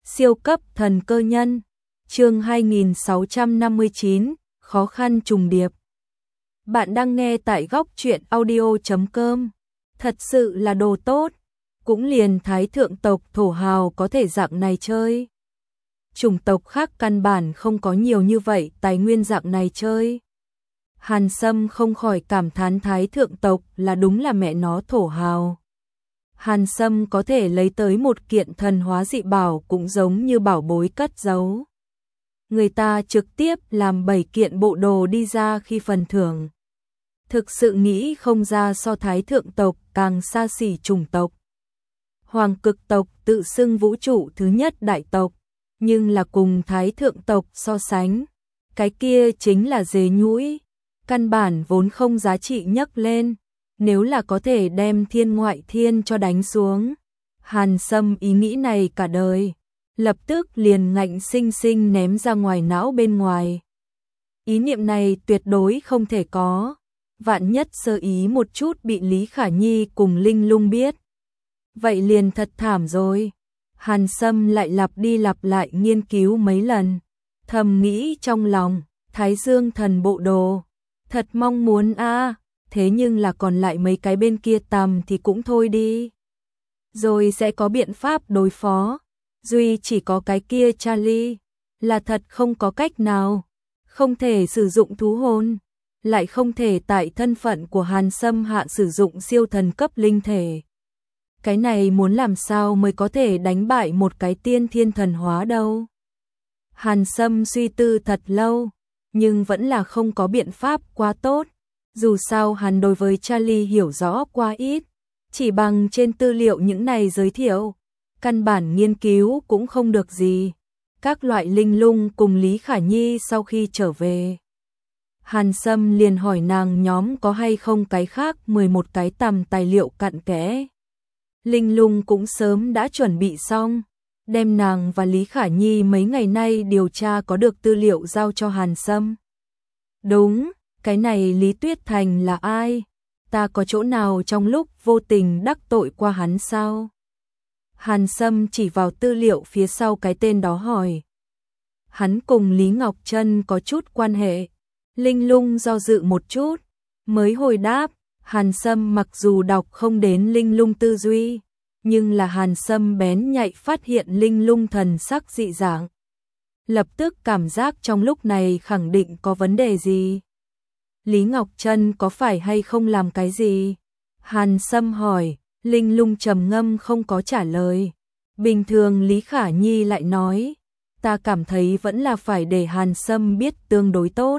Siêu cấp thần cơ nhân, chương 2659, khó khăn trùng điệp. Bạn đang nghe tại góc truyện audio.com. Thật sự là đồ tốt, cũng liền thái thượng tộc thổ hào có thể dạng này chơi. Chủng tộc khác căn bản không có nhiều như vậy tài nguyên dạng này chơi. Hàn Sâm không khỏi cảm thán thái thượng tộc là đúng là mẹ nó thổ hào. Hàn Sâm có thể lấy tới một kiện thần hóa dị bảo cũng giống như bảo bối cất giấu. Người ta trực tiếp làm 7 kiện bộ đồ đi ra khi phần thưởng. Thực sự nghĩ không ra so thái thượng tộc càng xa xỉ chủng tộc. Hoàng cực tộc tự xưng vũ trụ thứ nhất đại tộc, nhưng là cùng thái thượng tộc so sánh, cái kia chính là dế nhũi, căn bản vốn không giá trị nhấc lên. Nếu là có thể đem thiên ngoại thiên cho đánh xuống, Hàn Sâm ý nghĩ này cả đời, lập tức liền ngạnh sinh sinh ném ra ngoài não bên ngoài. Ý niệm này tuyệt đối không thể có, vạn nhất sơ ý một chút bị Lý Khả Nhi cùng Linh Lung biết. Vậy liền thật thảm rồi. Hàn Sâm lại lặp đi lặp lại nghiên cứu mấy lần, thầm nghĩ trong lòng, Thái Dương thần bộ đồ, thật mong muốn a. Thế nhưng là còn lại mấy cái bên kia tầm thì cũng thôi đi. Rồi sẽ có biện pháp đối phó. Duy chỉ có cái kia Charlie, là thật không có cách nào. Không thể sử dụng thú hồn, lại không thể tại thân phận của Hàn Sâm hạ sử dụng siêu thần cấp linh thể. Cái này muốn làm sao mới có thể đánh bại một cái tiên thiên thần hóa đâu. Hàn Sâm suy tư thật lâu, nhưng vẫn là không có biện pháp quá tốt. Dù sao hắn đối với Charlie hiểu rõ quá ít, chỉ bằng trên tư liệu những này giới thiệu, căn bản nghiên cứu cũng không được gì. Các loại Linh Lung cùng Lý Khả Nhi sau khi trở về, Hàn Sâm liền hỏi nàng nhóm có hay không cái khác 11 cái tầm tài liệu cặn kẽ. Linh Lung cũng sớm đã chuẩn bị xong, đem nàng và Lý Khả Nhi mấy ngày nay điều tra có được tư liệu giao cho Hàn Sâm. Đúng. Cái này Lý Tuyết Thành là ai? Ta có chỗ nào trong lúc vô tình đắc tội qua hắn sao? Hàn Sâm chỉ vào tư liệu phía sau cái tên đó hỏi. Hắn cùng Lý Ngọc Trân có chút quan hệ. Linh Lung do dự một chút, mới hồi đáp. Hàn Sâm mặc dù đọc không đến Linh Lung tư duy, nhưng là Hàn Sâm bén nhạy phát hiện Linh Lung thần sắc dị dạng. Lập tức cảm giác trong lúc này khẳng định có vấn đề gì. Lý Ngọc Trân có phải hay không làm cái gì? Hàn Sâm hỏi, Linh Lung trầm ngâm không có trả lời. Bình thường Lý Khả Nhi lại nói, ta cảm thấy vẫn là phải để Hàn Sâm biết tương đối tốt.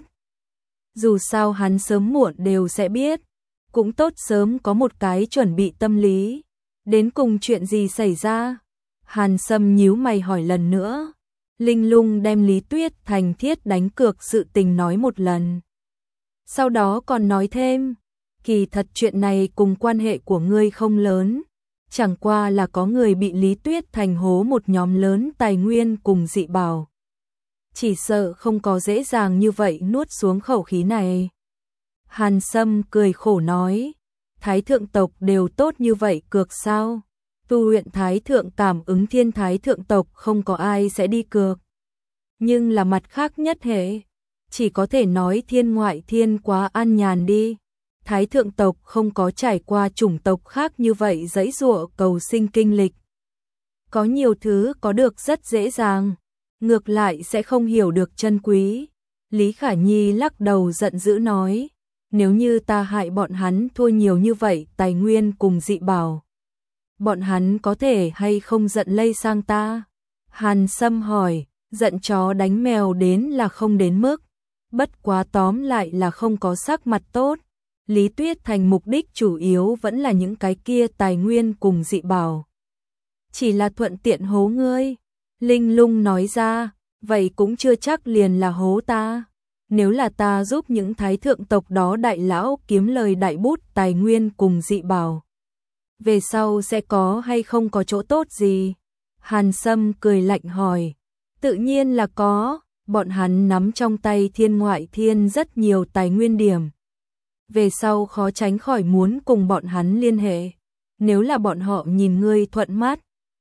Dù sao hắn sớm muộn đều sẽ biết, cũng tốt sớm có một cái chuẩn bị tâm lý. Đến cùng chuyện gì xảy ra? Hàn Sâm nhíu mày hỏi lần nữa. Linh Lung đem Lý Tuyết Thành thiết đánh cược sự tình nói một lần. Sau đó còn nói thêm, kỳ thật chuyện này cùng quan hệ của ngươi không lớn, chẳng qua là có người bị Lý Tuyết Thành hố một nhóm lớn tài nguyên cùng dị bảo. Chỉ sợ không có dễ dàng như vậy nuốt xuống khẩu khí này. Hàn Sâm cười khổ nói, Thái thượng tộc đều tốt như vậy cược sao? Tu luyện Thái thượng cảm ứng thiên Thái thượng tộc không có ai sẽ đi cược. Nhưng là mặt khác nhất hệ. Chỉ có thể nói thiên ngoại thiên quá an nhàn đi. Thái thượng tộc không có trải qua chủng tộc khác như vậy giãy giụa cầu sinh kinh lịch. Có nhiều thứ có được rất dễ dàng, ngược lại sẽ không hiểu được chân quý. Lý Khả Nhi lắc đầu giận dữ nói, nếu như ta hại bọn hắn thua nhiều như vậy tài nguyên cùng dị bảo, bọn hắn có thể hay không giận lây sang ta? Hàn Sâm hỏi, giận chó đánh mèo đến là không đến mức. Bất quá tóm lại là không có sắc mặt tốt. Lý Tuyết Thành mục đích chủ yếu vẫn là những cái kia tài nguyên cùng dị bảo. Chỉ là thuận tiện hố ngươi. Linh Lung nói ra, vậy cũng chưa chắc liền là hố ta. Nếu là ta giúp những thái thượng tộc đó đại lão kiếm lời đại bút tài nguyên cùng dị bảo, về sau sẽ có hay không có chỗ tốt gì? Hàn Sâm cười lạnh hỏi, tự nhiên là có. Bọn hắn nắm trong tay thiên ngoại thiên rất nhiều tài nguyên điểm. Về sau khó tránh khỏi muốn cùng bọn hắn liên hệ. Nếu là bọn họ nhìn ngươi thuận mắt,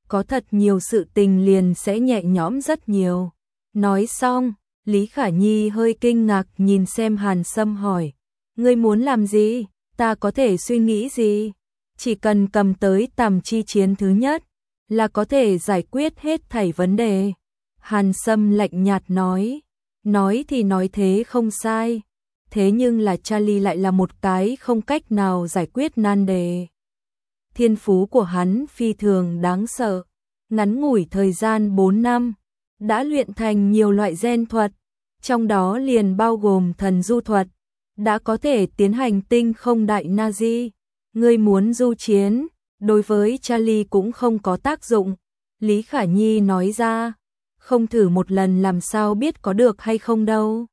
có thật nhiều sự tình liền sẽ nhẹ nhõm rất nhiều. Nói xong, Lý Khả Nhi hơi kinh ngạc nhìn xem Hàn Sâm hỏi, ngươi muốn làm gì, ta có thể suy nghĩ gì, chỉ cần cầm tới Tằm chi chiến thứ nhất, là có thể giải quyết hết thảy vấn đề. Hàn Sâm lạnh nhạt nói thì nói thế không sai, thế nhưng là Charlie lại là một cái không cách nào giải quyết nan đề. Thiên phú của hắn phi thường đáng sợ, ngắn ngủi thời gian 4 năm, đã luyện thành nhiều loại gen thuật, trong đó liền bao gồm thần du thuật, đã có thể tiến hành tinh không đại Nazi. Ngươi muốn du chiến, đối với Charlie cũng không có tác dụng. Lý Khả Nhi nói ra, không thử một lần làm sao biết có được hay không đâu.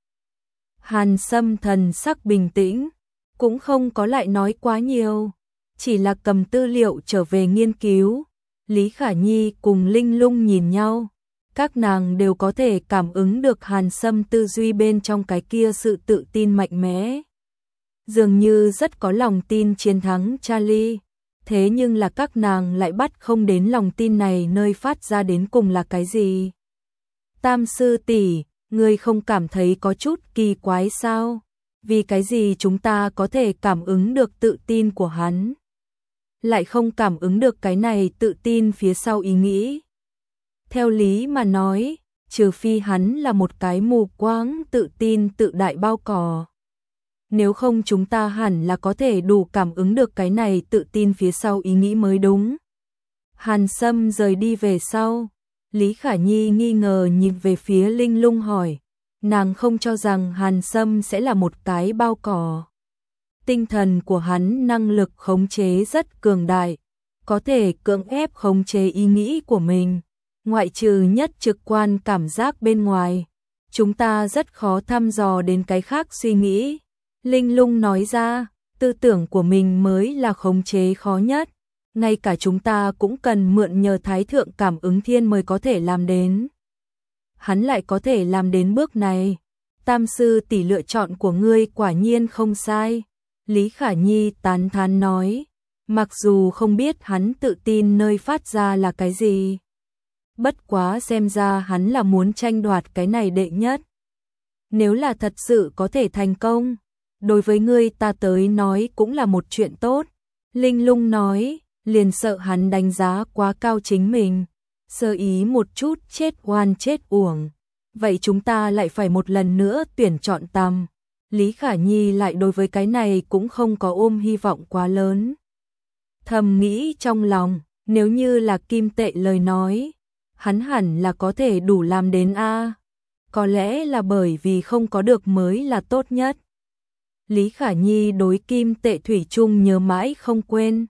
Hàn Sâm thần sắc bình tĩnh, cũng không có lại nói quá nhiều, chỉ là cầm tư liệu trở về nghiên cứu. Lý Khả Nhi cùng Linh Lung nhìn nhau, các nàng đều có thể cảm ứng được Hàn Sâm tư duy bên trong cái kia sự tự tin mạnh mẽ. Dường như rất có lòng tin chiến thắng Charlie, thế nhưng là các nàng lại bắt không đến lòng tin này nơi phát ra đến cùng là cái gì. Tam sư tỷ, ngươi không cảm thấy có chút kỳ quái sao? Vì cái gì chúng ta có thể cảm ứng được tự tin của hắn, lại không cảm ứng được cái này tự tin phía sau ý nghĩ? Theo lý mà nói, trừ phi hắn là một cái mù quáng tự tin tự đại bao cò. Nếu không chúng ta hẳn là có thể đủ cảm ứng được cái này tự tin phía sau ý nghĩ mới đúng. Hàn Sâm rời đi về sau, Lý Khả Nhi nghi ngờ nhìn về phía Linh Lung hỏi, nàng không cho rằng Hàn Sâm sẽ là một cái bao cò. Tinh thần của hắn năng lực khống chế rất cường đại, có thể cưỡng ép khống chế ý nghĩ của mình, ngoại trừ nhất trực quan cảm giác bên ngoài, chúng ta rất khó thăm dò đến cái khác suy nghĩ. Linh Lung nói ra, tư tưởng của mình mới là khống chế khó nhất, ngay cả chúng ta cũng cần mượn nhờ Thái Thượng cảm ứng thiên mới có thể làm đến. Hắn lại có thể làm đến bước này. Tam sư tỷ, lựa chọn của ngươi quả nhiên không sai. Lý Khả Nhi tán thán nói, mặc dù không biết hắn tự tin nơi phát ra là cái gì. Bất quá xem ra hắn là muốn tranh đoạt cái này đệ nhất. Nếu là thật sự có thể thành công, đối với ngươi ta tới nói cũng là một chuyện tốt. Linh Lung nói, liền sợ hắn đánh giá quá cao chính mình, sơ ý một chút chết oan chết uổng. Vậy chúng ta lại phải một lần nữa tuyển chọn Tằm. Lý Khả Nhi lại đối với cái này cũng không có ôm hy vọng quá lớn. Thầm nghĩ trong lòng, nếu như là Kim Tệ lời nói, hắn hẳn là có thể đủ làm đến a. Có lẽ là bởi vì không có được mới là tốt nhất. Lý Khả Nhi đối Kim Tệ thủy chung nhớ mãi không quên.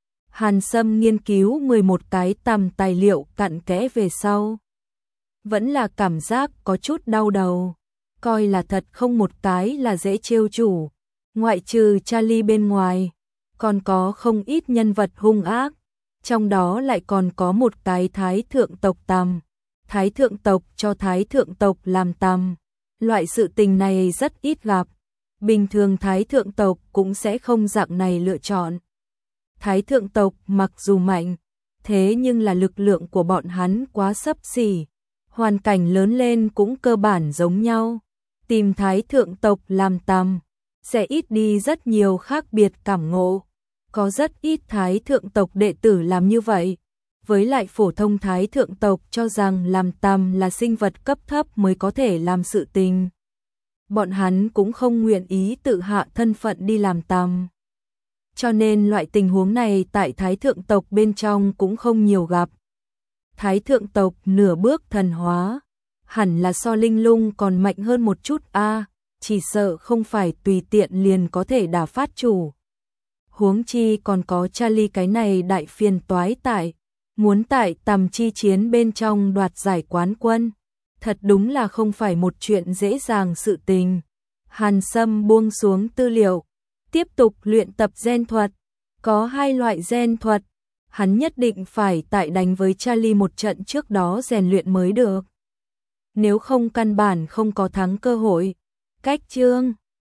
Hàn Sâm nghiên cứu 11 cái Tằm tài liệu cặn kẽ về sau, vẫn là cảm giác có chút đau đầu, coi là thật không một cái là dễ trêu chủ, ngoại trừ Charlie bên ngoài, còn có không ít nhân vật hung ác, trong đó lại còn có một cái Thái Thượng tộc Tằm, Thái Thượng tộc cho Thái Thượng tộc làm Tằm, loại sự tình này rất ít gặp, bình thường Thái Thượng tộc cũng sẽ không dạng này lựa chọn. Thái Thượng tộc mặc dù mạnh, thế nhưng là lực lượng của bọn hắn quá xấp xỉ, hoàn cảnh lớn lên cũng cơ bản giống nhau. Tìm Thái Thượng tộc làm Tằm sẽ ít đi rất nhiều khác biệt cảm ngộ. Có rất ít Thái Thượng tộc đệ tử làm như vậy. Với lại phổ thông Thái Thượng tộc cho rằng làm Tằm là sinh vật cấp thấp mới có thể làm sự tình. Bọn hắn cũng không nguyện ý tự hạ thân phận đi làm Tằm. Cho nên loại tình huống này tại Thái Thượng tộc bên trong cũng không nhiều gặp. Thái Thượng tộc nửa bước thần hóa, hẳn là so Linh Lung còn mạnh hơn một chút a, chỉ sợ không phải tùy tiện liền có thể đả phát chủ. Huống chi còn có Charlie cái này đại phiền toái tại, muốn tại Tằm chi chiến bên trong đoạt giải quán quân, thật đúng là không phải một chuyện dễ dàng sự tình. Hàn Sâm buông xuống tư liệu, tiếp tục luyện tập gen thuật, có 2 loại gen thuật, hắn nhất định phải tại đánh với Charlie một trận trước đó rèn luyện mới được. Nếu không căn bản không có thắng cơ hội. Cách chương